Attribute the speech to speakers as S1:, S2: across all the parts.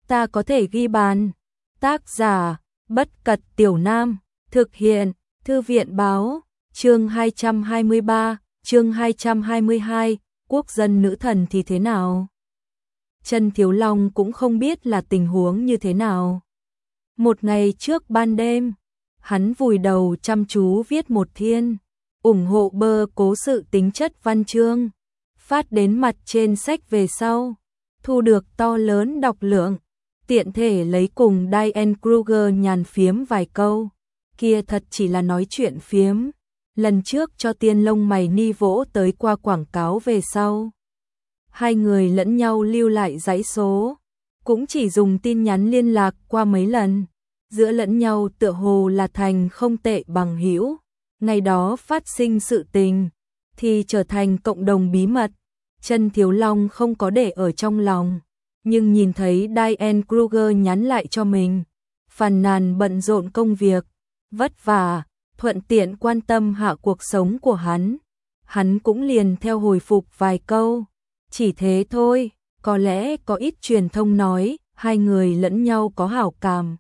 S1: ta có thể ghi bàn. Tác giả, Bất Cật Tiểu Nam, thực hiện, Thư viện báo, chương 223, chương 222, quốc dân nữ thần thì thế nào? Trần Thiếu Long cũng không biết là tình huống như thế nào. Một ngày trước ban đêm, hắn vùi đầu chăm chú viết một thiên, ủng hộ bơ cố sự tính chất văn chương, phát đến mặt trên sách về sau, thu được to lớn đọc lượng, tiện thể lấy cùng Diane Kruger nhàn phiếm vài câu, kia thật chỉ là nói chuyện phiếm, lần trước cho tiên lông mày ni vỗ tới qua quảng cáo về sau. Hai người lẫn nhau lưu lại dãy số, cũng chỉ dùng tin nhắn liên lạc qua mấy lần, giữa lẫn nhau tựa hồ là thành không tệ bằng hữu. Ngày đó phát sinh sự tình, thì trở thành cộng đồng bí mật. Trần Thiếu Long không có để ở trong lòng, nhưng nhìn thấy Diane Kruger nhắn lại cho mình, phàn nàn bận rộn công việc, vất vả, thuận tiện quan tâm hạ cuộc sống của hắn cũng liền theo hồi phục vài câu. Chỉ thế thôi, có lẽ có ít truyền thông nói, hai người lẫn nhau có hảo cảm.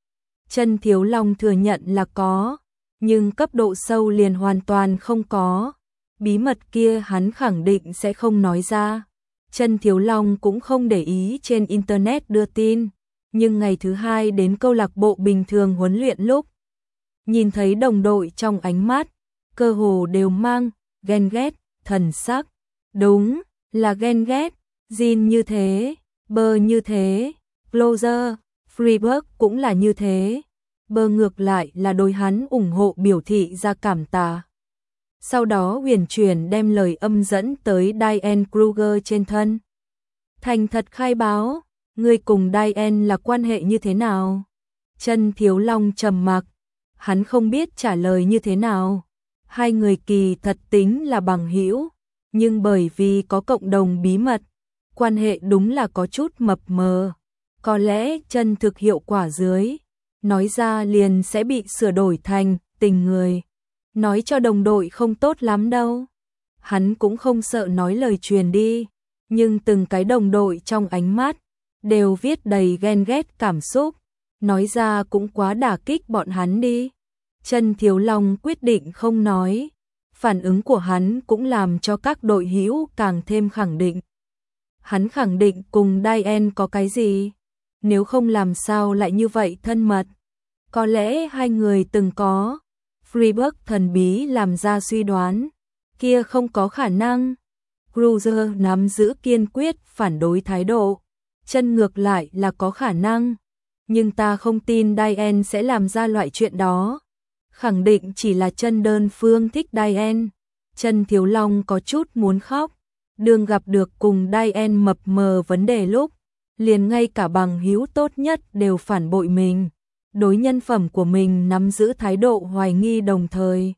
S1: Trần Thiếu Long thừa nhận là có, nhưng cấp độ sâu liền hoàn toàn không có. Bí mật kia hắn khẳng định sẽ không nói ra. Trần Thiếu Long cũng không để ý trên internet đưa tin, nhưng ngày thứ hai đến câu lạc bộ bình thường huấn luyện lúc, nhìn thấy đồng đội trong ánh mắt, cơ hồ đều mang ghen ghét, thần sắc. Đúng, là ghen ghét, Jin như thế, Bơ như thế, Closer, Freeburg cũng là như thế. Bơ ngược lại là đối hắn ủng hộ biểu thị ra cảm tạ. Sau đó huyền chuyển đem lời âm dẫn tới Diane Kruger trên thân. Thành thật khai báo, người cùng Diane là quan hệ như thế nào? Trần Thiếu Long trầm mặc, hắn không biết trả lời như thế nào. Hai người kỳ thật tính là bằng hữu, nhưng bởi vì có cộng đồng bí mật, quan hệ đúng là có chút mập mờ. Có lẽ chân thực hiệu quả dưới, nói ra liền sẽ bị sửa đổi thành tình người. Nói cho đồng đội không tốt lắm đâu. Hắn cũng không sợ nói lời truyền đi, nhưng từng cái đồng đội trong ánh mắt đều viết đầy ghen ghét cảm xúc, nói ra cũng quá đả kích bọn hắn đi. Trần Thiếu Long quyết định không nói. Phản ứng của hắn cũng làm cho các đội hữu càng thêm khẳng định. Hắn khẳng định cùng Diane có cái gì, nếu không làm sao lại như vậy thân mật. Có lẽ hai người từng có. Freeburg thần bí làm ra suy đoán, kia không có khả năng. Kruger nắm giữ kiên quyết phản đối thái độ, chân ngược lại là có khả năng. Nhưng ta không tin Diane sẽ làm ra loại chuyện đó. Khẳng định chỉ là chân đơn phương thích Diane. Trần Thiếu Long có chút muốn khóc. Đường gặp được cùng Diane mập mờ vấn đề lúc, liền ngay cả bằng hữu tốt nhất đều phản bội mình. Đối nhân phẩm của mình nắm giữ thái độ hoài nghi đồng thời.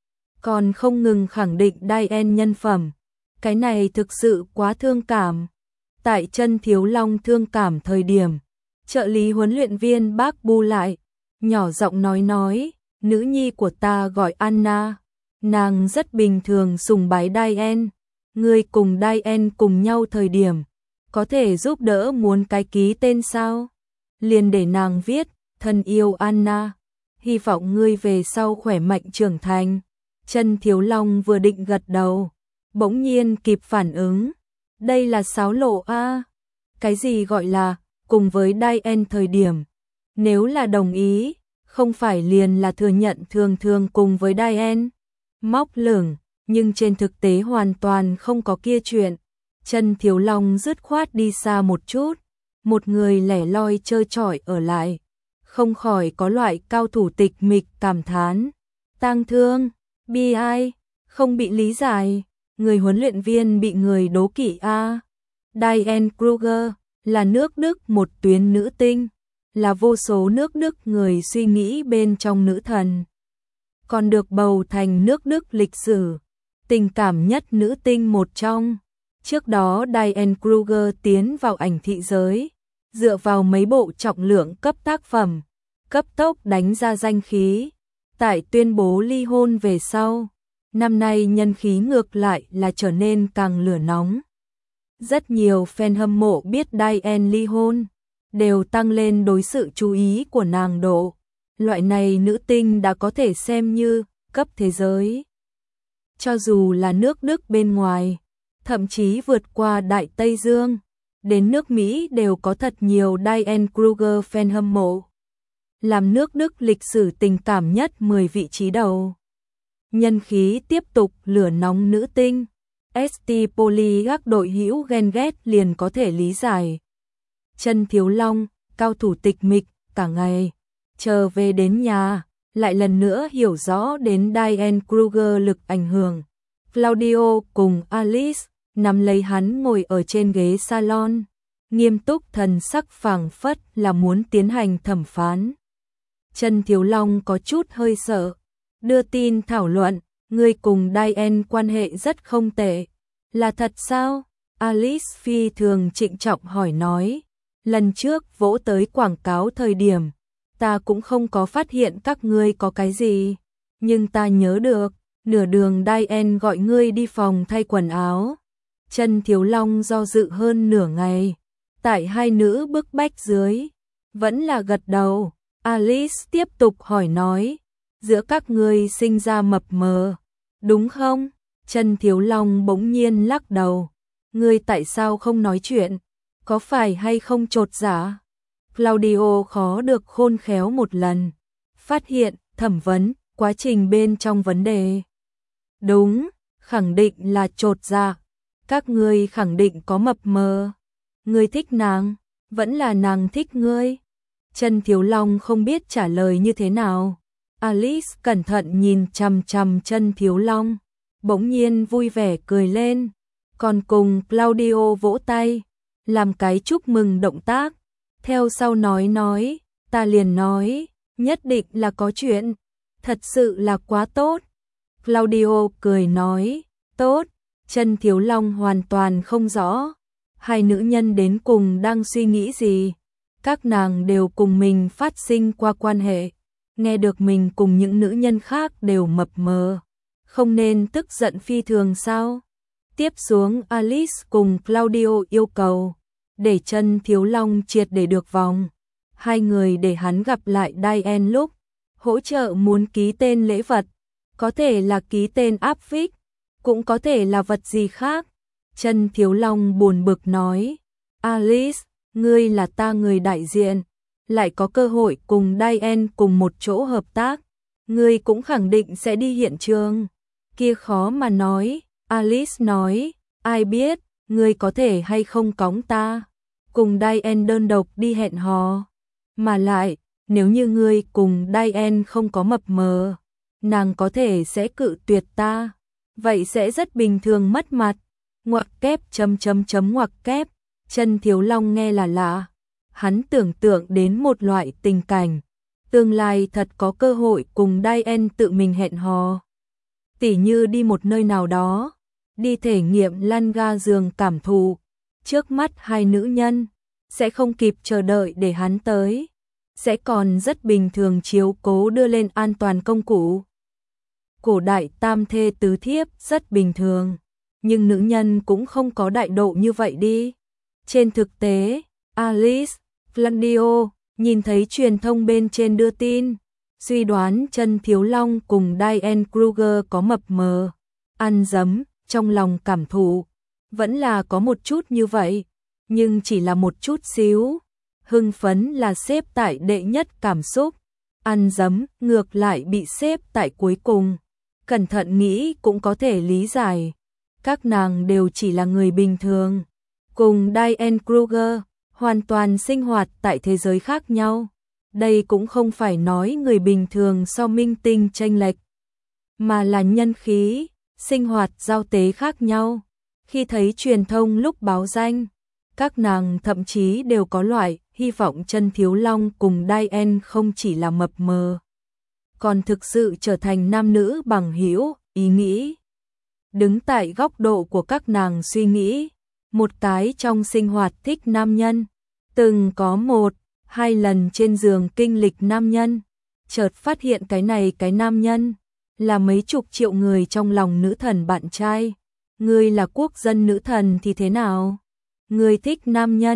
S1: Còn không ngừng khẳng định Diane nhân phẩm. Cái này thực sự quá thương cảm. Tại Trần Thiếu Long thương cảm thời điểm, trợ lý huấn luyện viên bác bu lại, nhỏ giọng nói, nữ nhi của ta gọi Anna, nàng rất bình thường sùng bái Diane, người cùng Diane cùng nhau thời điểm, có thể giúp đỡ muốn cái ký tên sao? Liền để nàng viết, thân yêu Anna, hy vọng ngươi về sau khỏe mạnh trưởng thành. Trần Thiếu Long vừa định gật đầu, bỗng nhiên kịp phản ứng, đây là xáo lộ a. Cái gì gọi là cùng với Diane thời điểm? Nếu là đồng ý, không phải liền là thừa nhận thường thường cùng với Diane. Móc lửng, nhưng trên thực tế hoàn toàn không có kia chuyện. Trần Thiếu Long dứt khoát đi xa một chút, một người lẻ loi chơi chọi ở lại, không khỏi có loại cao thủ tịch mịch cảm thán. Tang thương, bi ai, không bị lý giải, người huấn luyện viên bị người đố kỵ a. Diane Kruger là nước Đức một tuyến nữ tinh, là vô số nước Đức người suy nghĩ bên trong nữ thần. Còn được bầu thành nước Đức lịch sử, tình cảm nhất nữ tinh một trong. Trước đó Diane Kruger tiến vào ảnh thị giới, dựa vào mấy bộ trọng lượng cấp tác phẩm, cấp tốc đánh ra danh khí. Tại tuyên bố ly hôn về sau, năm nay nhân khí ngược lại là trở nên càng lửa nóng. Rất nhiều fan hâm mộ biết Diane ly hôn, đều tăng lên đối sự chú ý của nàng độ. Loại này nữ tinh đã có thể xem như cấp thế giới. Cho dù là nước Đức bên ngoài, thậm chí vượt qua Đại Tây Dương, đến nước Mỹ đều có thật nhiều Diane Kruger fan hâm mộ. Làm nước Đức lịch sử tình cảm nhất 10 vị trí đầu. Nhân khí tiếp tục lửa nóng nữ tinh. ST Poli các đội hữu ghen ghét liền có thể lý giải. Chân Thiếu Long, cao thủ tịch mịch, cả ngày. Chờ về đến nhà, lại lần nữa hiểu rõ đến Diane Kruger lực ảnh hưởng. Claudio cùng Alice nắm lấy hắn ngồi ở trên ghế salon, nghiêm túc thần sắc phảng phất là muốn tiến hành thẩm phán. Chân Thiếu Long có chút hơi sợ, đưa tin thảo luận, người cùng Diane quan hệ rất không tệ. Là thật sao? Alice phi thường trịnh trọng hỏi nói. Lần trước vỗ tới quảng cáo thời điểm, ta cũng không có phát hiện các ngươi có cái gì. Nhưng ta nhớ được, nửa đường Diane gọi ngươi đi phòng thay quần áo. Chân Thiếu Long do dự hơn nửa ngày. Tại hai nữ bức bách dưới, vẫn là gật đầu. Alice tiếp tục hỏi nói, giữa các ngươi sinh ra mập mờ, đúng không? Chân Thiếu Long bỗng nhiên lắc đầu. Ngươi tại sao không nói chuyện? Có phải hay không chột dạ? Claudio khó được khôn khéo một lần. Phát hiện, thẩm vấn, quá trình bên trong vấn đề. Đúng, khẳng định là chột dạ. Các ngươi khẳng định có mập mờ. Ngươi thích nàng, vẫn là nàng thích ngươi. Chân Thiếu Long không biết trả lời như thế nào. Alice cẩn thận nhìn chằm chằm Chân Thiếu Long, bỗng nhiên vui vẻ cười lên, còn cùng Claudio vỗ tay, làm cái chúc mừng động tác. Theo sau nói, ta liền nói, nhất định là có chuyện, thật sự là quá tốt. Claudio cười nói, tốt. Chân Thiếu Long hoàn toàn không rõ, hai nữ nhân đến cùng đang suy nghĩ gì. Các nàng đều cùng mình phát sinh qua quan hệ, nghe được mình cùng những nữ nhân khác đều mập mờ, không nên tức giận phi thường sao? Tiếp xuống Alice cùng Claudio yêu cầu, để Chân Thiếu Long triệt để được vòng. Hai người để hắn gặp lại Diane lúc, hỗ trợ muốn ký tên lễ vật, có thể là ký tên áp phích, cũng có thể là vật gì khác. Chân Thiếu Long buồn bực nói, Alice, ngươi là ta người đại diện, lại có cơ hội cùng Diane cùng một chỗ hợp tác, ngươi cũng khẳng định sẽ đi hiện trường. Kia khó mà nói, Alice nói, ai biết, ngươi có thể hay không cõng ta, cùng Diane đơn độc đi hẹn hò. Mà lại, nếu như ngươi cùng Diane không có mập mờ, nàng có thể sẽ cự tuyệt ta, vậy sẽ rất bình thường mất mặt. Ngoặc kép ngoặc kép. Chân Thiếu Long nghe là lạ, hắn tưởng tượng đến một loại tình cảnh, tương lai thật có cơ hội cùng Diane tự mình hẹn hò. Tỉ như đi một nơi nào đó, đi thể nghiệm lăn ga giường cảm thụ, trước mắt hai nữ nhân, sẽ không kịp chờ đợi để hắn tới, sẽ còn rất bình thường chiếu cố đưa lên an toàn công cụ. Cổ đại tam thê tứ thiếp rất bình thường, nhưng nữ nhân cũng không có đại độ như vậy đi. Trên thực tế, Alice, Claudio nhìn thấy truyền thông bên trên đưa tin, suy đoán Chân Thiếu Long cùng Diane Kruger có mập mờ, ăn dấm, trong lòng cảm thụ, vẫn là có một chút như vậy, nhưng chỉ là một chút xíu. Hưng phấn là xếp tại đệ nhất cảm xúc, ăn dấm ngược lại bị xếp tại cuối cùng. Cẩn thận nghĩ cũng có thể lý giải, các nàng đều chỉ là người bình thường, cùng Diane Kruger hoàn toàn sinh hoạt tại thế giới khác nhau. Đây cũng không phải nói người bình thường so minh tinh chênh lệch, mà là nhân khí, sinh hoạt giao tế khác nhau. Khi thấy truyền thông lúc báo danh, các nàng thậm chí đều có loại hy vọng Chân Thiếu Long cùng Diane không chỉ là mập mờ, còn thực sự trở thành nam nữ bằng hữu. Ý nghĩ đứng tại góc độ của các nàng suy nghĩ, một cái trong sinh hoạt thích nam nhân, từng có 1-2 lần trên giường kinh lịch nam nhân, chợt phát hiện cái nam nhân là mấy chục triệu người trong lòng nữ thần bạn trai. Ngươi là quốc dân nữ thần thì thế nào? Ngươi thích nam nhân,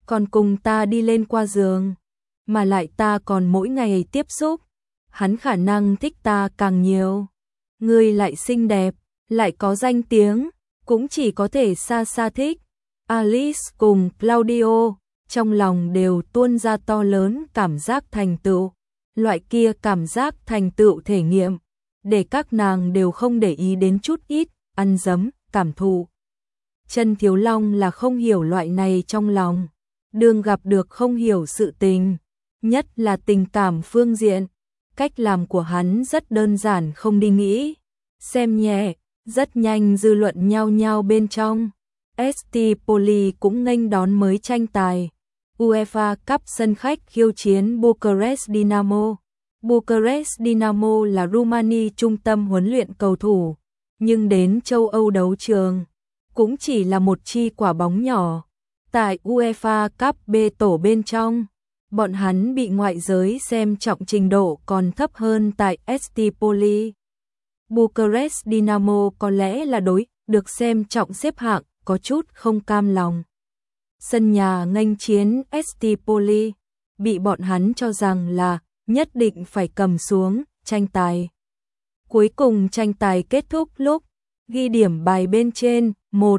S1: còn cùng ta đi lên qua giường, mà lại ta còn mỗi ngày tiếp xúc, hắn khả năng thích ta càng nhiều. Ngươi lại xinh đẹp, lại có danh tiếng, cũng chỉ có thể xa xa thích. Alice cùng Claudio trong lòng đều tuôn ra to lớn cảm giác thành tựu, loại kia cảm giác thành tựu thể nghiệm, để các nàng đều không để ý đến chút ít, ăn dấm, cảm thụ. Chân Thiếu Long là không hiểu loại này trong lòng, đương gặp được không hiểu sự tình, nhất là tình cảm phương diện, cách làm của hắn rất đơn giản không đi nghĩ, xem nhẹ, rất nhanh dư luận nhao nhao bên trong. ST Poli cũng nghênh đón mới tranh tài UEFA Cup sân khách khiêu chiến Bucharest Dynamo. Bucharest Dynamo là Rumani trung tâm huấn luyện cầu thủ, nhưng đến châu Âu đấu trường cũng chỉ là một chi quả bóng nhỏ. Tại UEFA Cup B tổ bên trong, bọn hắn bị ngoại giới xem trọng trình độ còn thấp hơn tại ST Poli. Bucharest Dynamo có lẽ là đối được xem trọng xếp hạng, có chút không cam lòng. Sân nhà nghênh chiến ST Poli, bị bọn hắn cho rằng là nhất định phải cầm xuống tranh tài. Cuối cùng tranh tài kết thúc lúc ghi điểm bài bên trên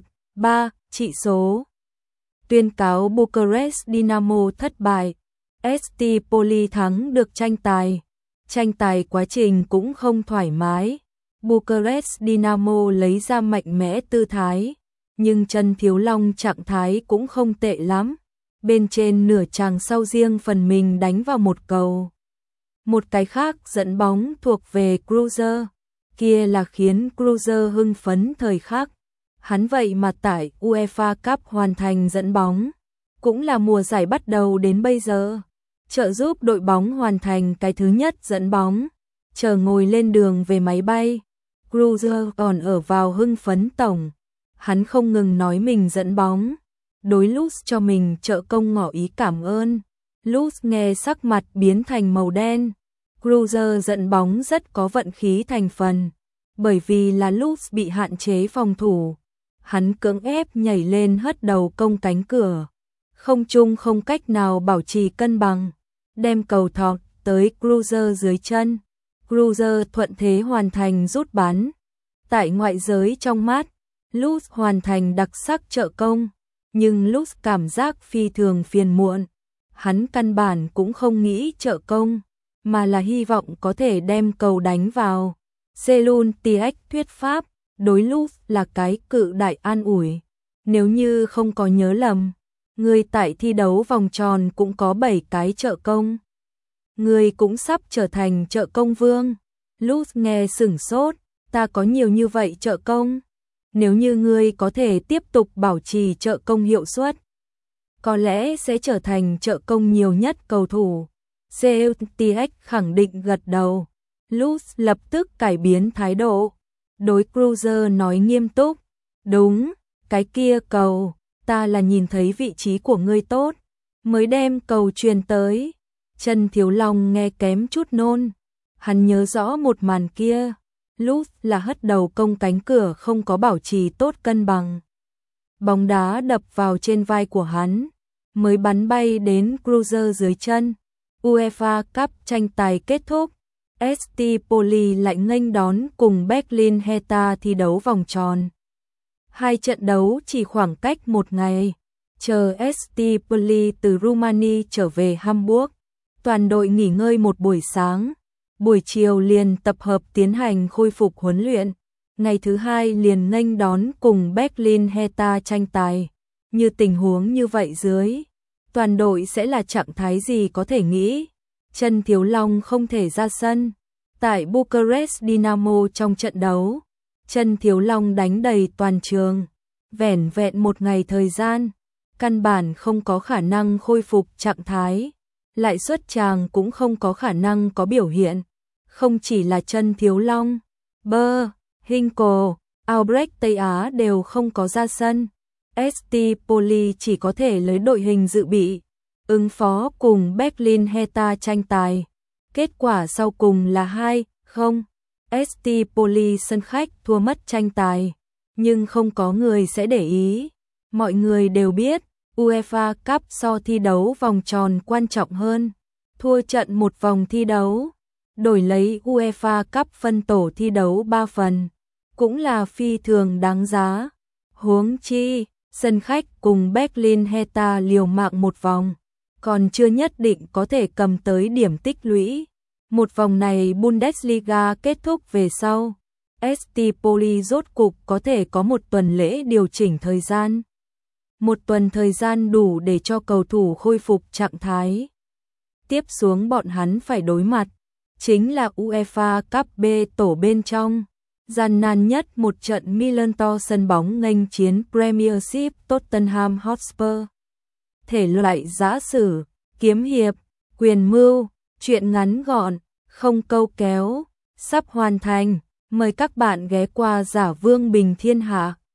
S1: 1-3 trị số. Tuyên cáo Bucharest Dynamo thất bại, ST Poli thắng được tranh tài. Tranh tài quá trình cũng không thoải mái. Bucharest Dynamo lấy ra mạnh mẽ tư thái, nhưng Chân Thiếu Long trạng thái cũng không tệ lắm. Bên trên nửa chàng sau riêng phần mình đánh vào một cầu. Một cái khác dẫn bóng thuộc về Cruiser, kia là khiến Cruiser hưng phấn thời khắc. Hắn vậy mà tại UEFA Cup hoàn thành dẫn bóng, cũng là mùa giải bắt đầu đến bây giờ, trợ giúp đội bóng hoàn thành cái thứ nhất dẫn bóng. Chờ ngồi lên đường về máy bay, Cruiser còn ở vào hưng phấn tổng. Hắn không ngừng nói mình dẫn bóng, đối Luz cho mình trợ công ngỏ ý cảm ơn. Luz nghe sắc mặt biến thành màu đen. Cruiser dẫn bóng rất có vận khí thành phần, bởi vì là Luz bị hạn chế phòng thủ. Hắn cưỡng ép nhảy lên hất đầu công cánh cửa, không trung không cách nào bảo trì cân bằng, đem cầu thọt tới Cruiser dưới chân. Cruiser thuận thế hoàn thành rút bắn. Tại ngoại giới trong mắt, Luz hoàn thành đặc sắc trợ công, nhưng Luz cảm giác phi thường phiền muộn. Hắn căn bản cũng không nghĩ trợ công, mà là hy vọng có thể đem cầu đánh vào. Selun TX thuyết pháp, đối Luz là cái cự đại an ủi. Nếu như không có nhớ lầm, người tại thi đấu vòng tròn cũng có 7 cái trợ công. Người cũng sắp trở thành trợ công vương. Luz nghe sửng sốt, ta có nhiều như vậy trợ công. Nếu như ngươi có thể tiếp tục bảo trì trợ công hiệu suất, có lẽ sẽ trở thành trợ công nhiều nhất cầu thủ. CUTX khẳng định gật đầu. Luz lập tức cải biến thái độ. Đối Cruiser nói nghiêm túc. Đúng, cái kia cầu, ta là nhìn thấy vị trí của ngươi tốt, mới đem cầu truyền tới. Chân Thiếu Long nghe kém chút nôn. Hắn nhớ rõ một màn kia. Luz là hất đầu công cánh cửa không có bảo trì tốt cân bằng. Bóng đá đập vào trên vai của hắn, mới bắn bay đến Cruiser dưới chân. UEFA Cup tranh tài kết thúc. ST Poli lại nghênh đón cùng Berlin Hertha thi đấu vòng tròn. Hai trận đấu chỉ khoảng cách một ngày. Chờ ST Poli từ Rumani trở về Hamburg, toàn đội nghỉ ngơi một buổi sáng. Buổi chiều liền tập hợp tiến hành khôi phục huấn luyện. Ngày thứ hai liền nghênh đón cùng Berlin Hertha tranh tài. Như tình huống như vậy dưới, toàn đội sẽ là trạng thái gì có thể nghĩ. Chân Thiếu Long không thể ra sân. Tại Bucharest Dynamo trong trận đấu, Chân Thiếu Long đánh đầy toàn trường. Vẻn vẹn một ngày thời gian, căn bản không có khả năng khôi phục trạng thái. Lại xuất tràng cũng không có khả năng có biểu hiện. Không chỉ là Chân Thiếu Long, Hinkle, Albrecht Tây Á đều không có ra sân. ST Poli chỉ có thể lấy đội hình dự bị, ứng phó cùng Berlin Hertha tranh tài. Kết quả sau cùng là 2-0. ST Poli sân khách thua mất tranh tài, nhưng không có người sẽ để ý. Mọi người đều biết, UEFA Cup so thi đấu vòng tròn quan trọng hơn. Thua trận một vòng thi đấu, đổi lấy UEFA Cup phân tổ thi đấu 3 phần, cũng là phi thường đáng giá. Huống chi, sân khách cùng Berlin Hertha liều mạng một vòng, còn chưa nhất định có thể cầm tới điểm tích lũy. Một vòng này Bundesliga kết thúc về sau, ST Poli rốt cục có thể có một tuần lễ điều chỉnh thời gian. Một tuần thời gian đủ để cho cầu thủ khôi phục trạng thái. Tiếp xuống bọn hắn phải đối mặt, chính là UEFA Cup B tổ bên trong. Gian nan nhất một trận Milan-to sân bóng nghênh chiến Premiership Tottenham Hotspur. Thể loại giã sử, kiếm hiệp, quyền mưu, truyện ngắn gọn, không câu kéo, sắp hoàn thành. Mời các bạn ghé qua Giả Vương Bình Thiên Hạ.